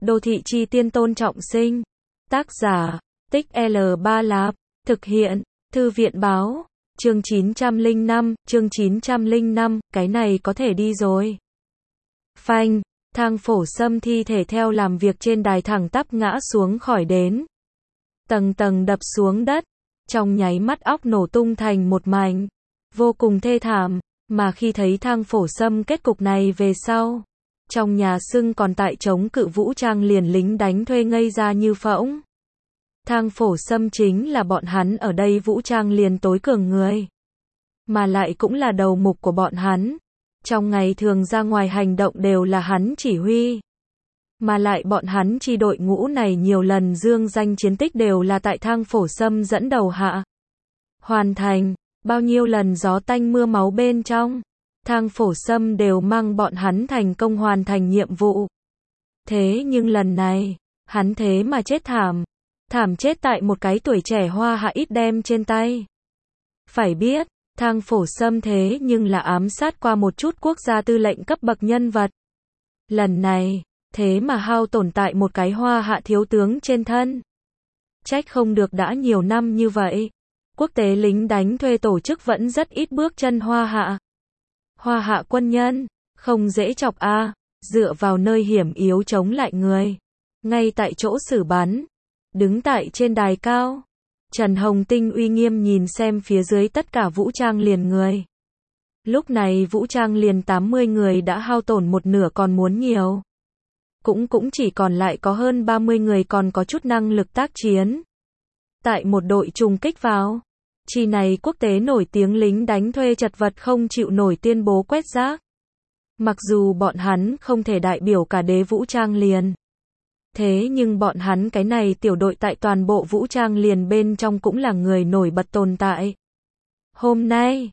Đô thị chi tiên Tôn Trọng Sinh. Tác giả, Tích L3 Lạp. Thực hiện, Thư viện báo. Chương 905, cái này có thể đi rồi. Phanh, thang phổ xâm thi thể theo làm việc trên đài thẳng tắp ngã xuống khỏi đến. Tầng tầng đập xuống đất, trong nháy mắt óc nổ tung thành một mảnh. Vô cùng thê thảm, mà khi thấy thang phổ xâm kết cục này về sau. Trong nhà xưng còn tại chống cự vũ trang liền lính đánh thuê ngây ra như phỗng. Thang phổ xâm chính là bọn hắn ở đây vũ trang liền tối cường người. Mà lại cũng là đầu mục của bọn hắn. Trong ngày thường ra ngoài hành động đều là hắn chỉ huy. Mà lại bọn hắn chi đội ngũ này nhiều lần dương danh chiến tích đều là tại thang phổ xâm dẫn đầu hạ. Hoàn thành, bao nhiêu lần gió tanh mưa máu bên trong. Thang phổ xâm đều mang bọn hắn thành công hoàn thành nhiệm vụ. Thế nhưng lần này, hắn thế mà chết thảm. Thảm chết tại một cái tuổi trẻ hoa hạ ít đem trên tay. Phải biết, thang phổ xâm thế nhưng là ám sát qua một chút quốc gia tư lệnh cấp bậc nhân vật. Lần này, thế mà hao tổn tại một cái hoa hạ thiếu tướng trên thân. Trách không được đã nhiều năm như vậy. Quốc tế lính đánh thuê tổ chức vẫn rất ít bước chân hoa hạ. Hoa hạ quân nhân, không dễ chọc a, dựa vào nơi hiểm yếu chống lại người. Ngay tại chỗ xử bắn, đứng tại trên đài cao. Trần Hồng Tinh uy nghiêm nhìn xem phía dưới tất cả vũ trang liền người. Lúc này vũ trang liền 80 người đã hao tổn một nửa còn muốn nhiều. Cũng chỉ còn lại có hơn 30 người còn có chút năng lực tác chiến. Tại một đội trùng kích vào. Chi này quốc tế nổi tiếng lính đánh thuê chật vật không chịu nổi tuyên bố quét rác. Mặc dù bọn hắn không thể đại biểu cả đế vũ trang liền. Thế nhưng bọn hắn cái này tiểu đội tại toàn bộ vũ trang liền bên trong cũng là người nổi bật tồn tại. Hôm nay,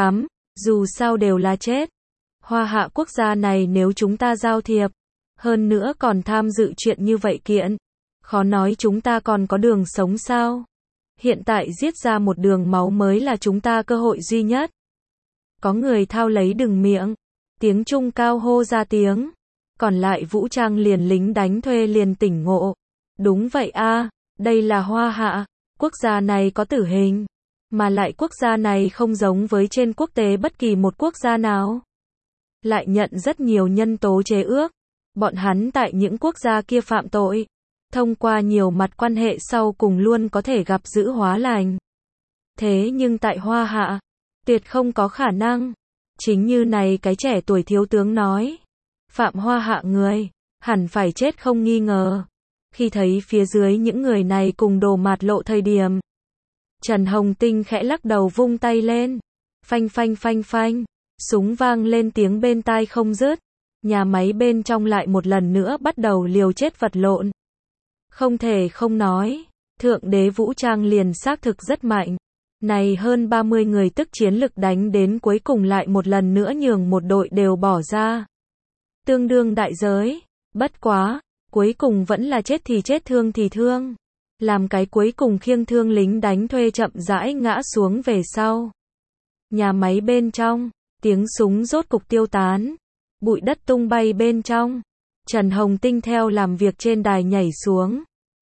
dù sao đều là chết. Hoa hạ quốc gia này nếu chúng ta giao thiệp, hơn nữa còn tham dự chuyện như vậy kiện, khó nói chúng ta còn có đường sống sao. Hiện tại giết ra một đường máu mới là chúng ta cơ hội duy nhất. Có người thao lấy đừng miệng, tiếng trung cao hô ra tiếng. Còn lại vũ trang liền lính đánh thuê liền tỉnh ngộ. Đúng vậy a, đây là hoa hạ, quốc gia này có tử hình. Mà lại quốc gia này không giống với trên quốc tế bất kỳ một quốc gia nào. Lại nhận rất nhiều nhân tố chế ước. Bọn hắn tại những quốc gia kia phạm tội. Thông qua nhiều mặt quan hệ sau cùng luôn có thể gặp giữ hóa lành. Thế nhưng tại hoa hạ, tuyệt không có khả năng. Chính như này cái trẻ tuổi thiếu tướng nói. Phạm hoa hạ người, hẳn phải chết không nghi ngờ. Khi thấy phía dưới những người này cùng đồ mạt lộ thời điểm. Trần Hồng Tinh khẽ lắc đầu vung tay lên. Phanh phanh phanh phanh. Súng vang lên tiếng bên tai không dứt. Nhà máy bên trong lại một lần nữa bắt đầu liều chết vật lộn. Không thể không nói. Thượng đế vũ trang liền xác thực rất mạnh. Này hơn 30 người tức chiến lực đánh đến cuối cùng lại một lần nữa nhường một đội đều bỏ ra. Tương đương đại giới. Bất quá, cuối cùng vẫn là chết thì chết thương thì thương. Làm cái cuối cùng khiêng thương lính đánh thuê chậm rãi ngã xuống về sau. Nhà máy bên trong, tiếng súng rốt cục tiêu tán. Bụi đất tung bay bên trong. Trần Hồng Tinh theo làm việc trên đài nhảy xuống.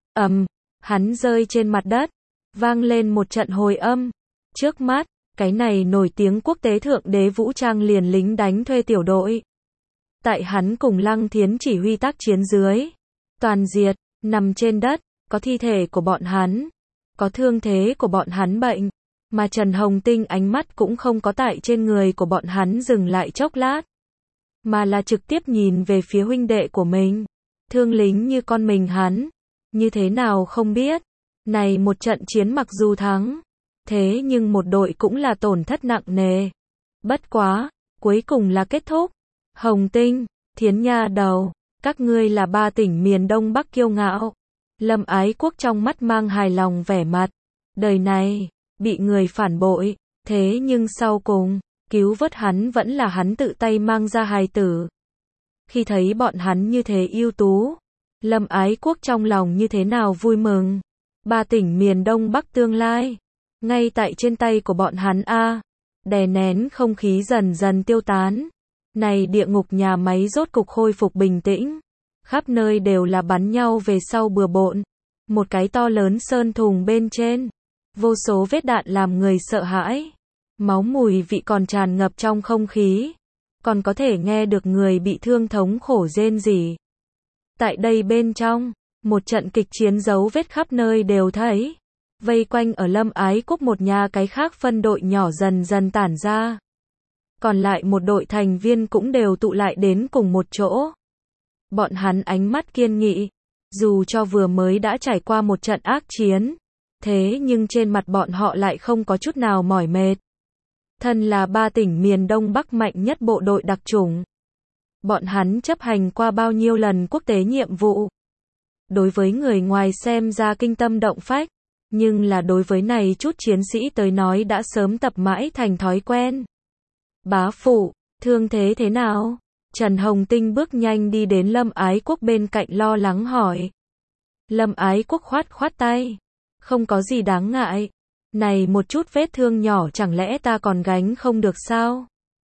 Hắn rơi trên mặt đất. Vang lên một trận hồi âm. Trước mắt, cái này nổi tiếng quốc tế thượng đế vũ trang liền lính đánh thuê tiểu đội. Tại hắn cùng Lăng Thiến chỉ huy tác chiến dưới. Toàn diệt, nằm trên đất, có thi thể của bọn hắn. Có thương thế của bọn hắn bệnh. Mà Trần Hồng Tinh ánh mắt cũng không có tại trên người của bọn hắn dừng lại chốc lát. Mà là trực tiếp nhìn về phía huynh đệ của mình. Thương lính như con mình hắn. Như thế nào không biết. Này một trận chiến mặc dù thắng. Thế nhưng một đội cũng là tổn thất nặng nề. Bất quá, cuối cùng là kết thúc. Hồng Tinh, Thiến nha đầu, các ngươi là 3 tỉnh miền Đông Bắc kiêu ngạo. Lâm Ái Quốc trong mắt mang hài lòng vẻ mặt. Đời này, bị người phản bội. Thế nhưng sau cùng, cứu vớt hắn vẫn là hắn tự tay mang ra hài tử. Khi thấy bọn hắn như thế ưu tú, Lâm Ái Quốc trong lòng như thế nào vui mừng. 3 tỉnh miền Đông Bắc tương lai, ngay tại trên tay của bọn hắn a. Đè nén không khí dần dần tiêu tán. Này địa ngục nhà máy rốt cục khôi phục bình tĩnh. Khắp nơi đều là bắn nhau về sau bừa bộn. Một cái to lớn sơn thùng bên trên. Vô số vết đạn làm người sợ hãi. Máu mùi vị còn tràn ngập trong không khí. Còn có thể nghe được người bị thương thống khổ rên rỉ. Tại đây bên trong, một trận kịch chiến dấu vết khắp nơi đều thấy. Vây quanh ở Lâm Ái Quốc một nhà cái khác phân đội nhỏ dần dần tản ra. Còn lại một đội thành viên cũng đều tụ lại đến cùng một chỗ. Bọn hắn ánh mắt kiên nghị. Dù cho vừa mới đã trải qua một trận ác chiến. Thế nhưng trên mặt bọn họ lại không có chút nào mỏi mệt. Thân là 3 tỉnh miền Đông Bắc mạnh nhất bộ đội đặc chủng. Bọn hắn chấp hành qua bao nhiêu lần quốc tế nhiệm vụ. Đối với người ngoài xem ra kinh tâm động phách. Nhưng là đối với này chút chiến sĩ tới nói đã sớm tập mãi thành thói quen. Bá phụ, thương thế thế nào? Trần Hồng Tinh bước nhanh đi đến Lâm Ái Quốc bên cạnh lo lắng hỏi. Lâm Ái Quốc khoát khoát tay. Không có gì đáng ngại. Này một chút vết thương nhỏ chẳng lẽ ta còn gánh không được sao?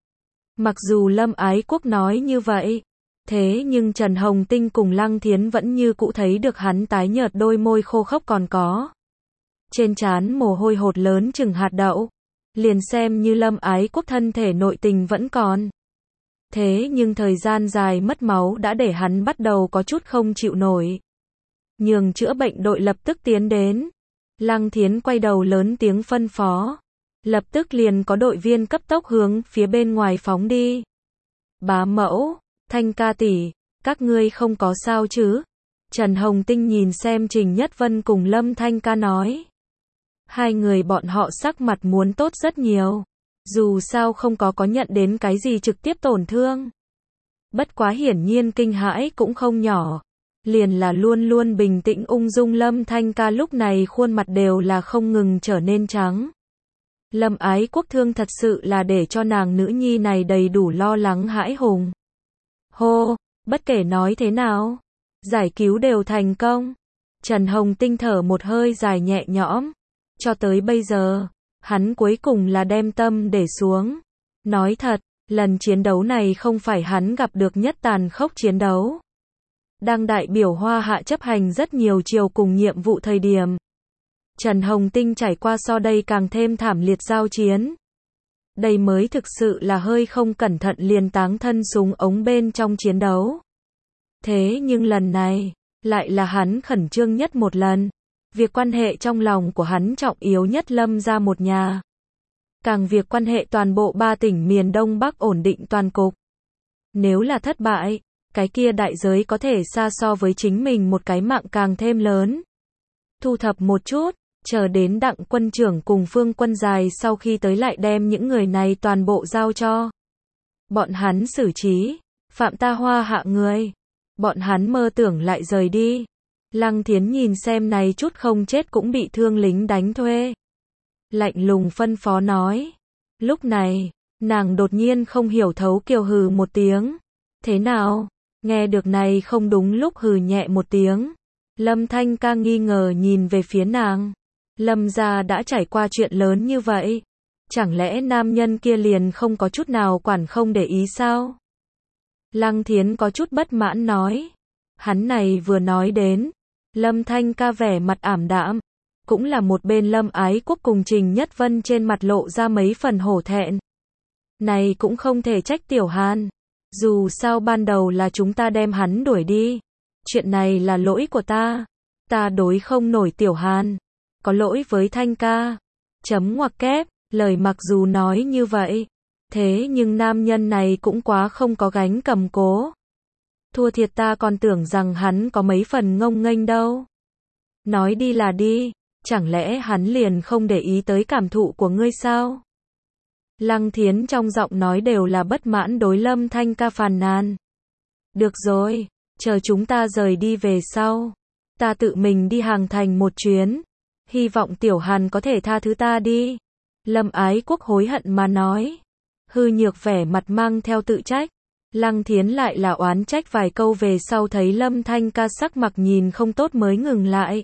Mặc dù Lâm Ái Quốc nói như vậy. Thế nhưng Trần Hồng Tinh cùng Lăng Thiến vẫn như cũ thấy được hắn tái nhợt đôi môi khô khốc còn có. Trên trán mồ hôi hột lớn chừng hạt đậu. Liền xem như Lâm Ái Quốc thân thể nội tình vẫn còn. Thế nhưng thời gian dài mất máu đã để hắn bắt đầu có chút không chịu nổi. Nhường chữa bệnh đội lập tức tiến đến. Lăng Thiến quay đầu lớn tiếng phân phó. Lập tức liền có đội viên cấp tốc hướng phía bên ngoài phóng đi. Bá mẫu, Thanh ca tỷ, các ngươi không có sao chứ? Trần Hồng Tinh nhìn xem Trình Nhất Vân cùng Lâm Thanh ca nói. Hai người bọn họ sắc mặt muốn tốt rất nhiều. Dù sao không có nhận đến cái gì trực tiếp tổn thương. Bất quá hiển nhiên kinh hãi cũng không nhỏ. Liền là luôn luôn bình tĩnh ung dung Lâm Thanh ca lúc này khuôn mặt đều là không ngừng trở nên trắng. Lâm Ái Quốc thương thật sự là để cho nàng nữ nhi này đầy đủ lo lắng hãi hùng. Hô, bất kể nói thế nào, giải cứu đều thành công. Trần Hồng Tinh thở một hơi dài nhẹ nhõm. Cho tới bây giờ, hắn cuối cùng là đem tâm để xuống. Nói thật, lần chiến đấu này không phải hắn gặp được nhất tàn khốc chiến đấu. Đang đại biểu Hoa Hạ chấp hành rất nhiều chiều cùng nhiệm vụ thời điểm. Trần Hồng Tinh trải qua so đây càng thêm thảm liệt giao chiến. Đây mới thực sự là hơi không cẩn thận liền táng thân súng ống bên trong chiến đấu. Thế nhưng lần này, lại là hắn khẩn trương nhất một lần. Việc quan hệ trong lòng của hắn trọng yếu nhất Lâm ra một nhà. Càng việc quan hệ toàn bộ 3 tỉnh miền Đông Bắc ổn định toàn cục. Nếu là thất bại, cái kia đại giới có thể xa so với chính mình một cái mạng càng thêm lớn. Thu thập một chút, chờ đến Đặng quân trưởng cùng Phương Quân Dài sau khi tới lại đem những người này toàn bộ giao cho. Bọn hắn xử trí, phạm ta Hoa Hạ người. Bọn hắn mơ tưởng lại rời đi. Lăng Thiến nhìn xem này chút không chết cũng bị thương lính đánh thuê. Lạnh lùng phân phó nói. Lúc này, nàng đột nhiên không hiểu thấu kiều hừ một tiếng. Thế nào? Nghe được này không đúng lúc hừ nhẹ một tiếng. Lâm Thanh ca nghi ngờ nhìn về phía nàng. Lâm gia đã trải qua chuyện lớn như vậy. Chẳng lẽ nam nhân kia liền không có chút nào quản không để ý sao? Lăng Thiến có chút bất mãn nói. Hắn này vừa nói đến. Lâm Thanh ca vẻ mặt ảm đạm. Cũng là một bên Lâm Ái Quốc cùng Trình Nhất Vân trên mặt lộ ra mấy phần hổ thẹn. Này cũng không thể trách Tiểu Hàn. Dù sao ban đầu là chúng ta đem hắn đuổi đi. Chuyện này là lỗi của ta. Ta đối không nổi Tiểu Hàn. Có lỗi với Thanh ca. Chấm ngoặc kép, lời mặc dù nói như vậy. Thế nhưng nam nhân này cũng quá không có gánh cầm cố. Thua thiệt ta còn tưởng rằng hắn có mấy phần ngông nghênh đâu. Nói đi là đi. Chẳng lẽ hắn liền không để ý tới cảm thụ của ngươi sao? Lăng Thiến trong giọng nói đều là bất mãn đối Lâm Thanh ca phàn nàn. Được rồi, chờ chúng ta rời đi về sau. Ta tự mình đi hàng thành một chuyến. Hy vọng Tiểu Hàn có thể tha thứ ta đi. Lâm Ái Quốc hối hận mà nói. Hư nhược vẻ mặt mang theo tự trách. Lăng Thiến lại là oán trách vài câu về sau thấy Lâm Thanh ca sắc mặt nhìn không tốt mới ngừng lại.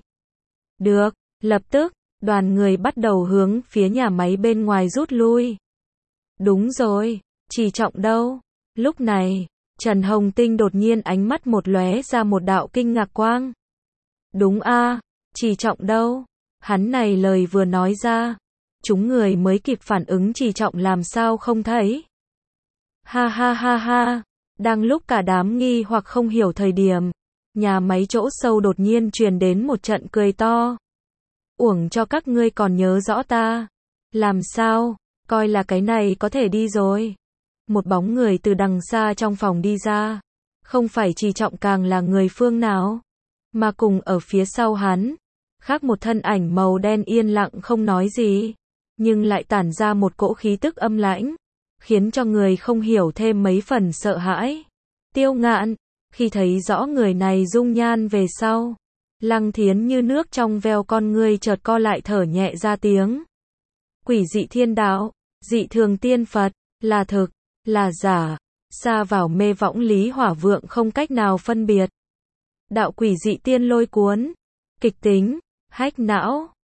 Được, lập tức, đoàn người bắt đầu hướng phía nhà máy bên ngoài rút lui. Đúng rồi, Chỉ Trọng đâu? Lúc này, Trần Hồng Tinh đột nhiên ánh mắt một lóe ra một đạo kinh ngạc quang. Đúng a, Trì Trọng đâu? Hắn này lời vừa nói ra, chúng người mới kịp phản ứng Trì Trọng làm sao không thấy. Ha ha ha ha, đang lúc cả đám nghi hoặc không hiểu thời điểm, nhà máy chỗ sâu đột nhiên truyền đến một trận cười to. Uổng cho các ngươi còn nhớ rõ ta. Làm sao, coi là cái này có thể đi rồi. Một bóng người từ đằng xa trong phòng đi ra. Không phải Trì Trọng càng là người phương nào, mà cùng ở phía sau hắn, khác một thân ảnh màu đen yên lặng không nói gì, nhưng lại tản ra một cỗ khí tức âm lãnh, khiến cho người không hiểu thêm mấy phần sợ hãi. Tiêu Ngạn, khi thấy rõ người này dung nhan về sau, Lăng Thiến như nước trong veo con ngươi chợt co lại thở nhẹ ra tiếng. Quỷ dị thiên đạo, dị thường tiên Phật, là thực, là giả, xa vào mê võng Lý Hỏa Vượng không cách nào phân biệt. Đạo quỷ dị tiên lôi cuốn, kịch tính, hách não.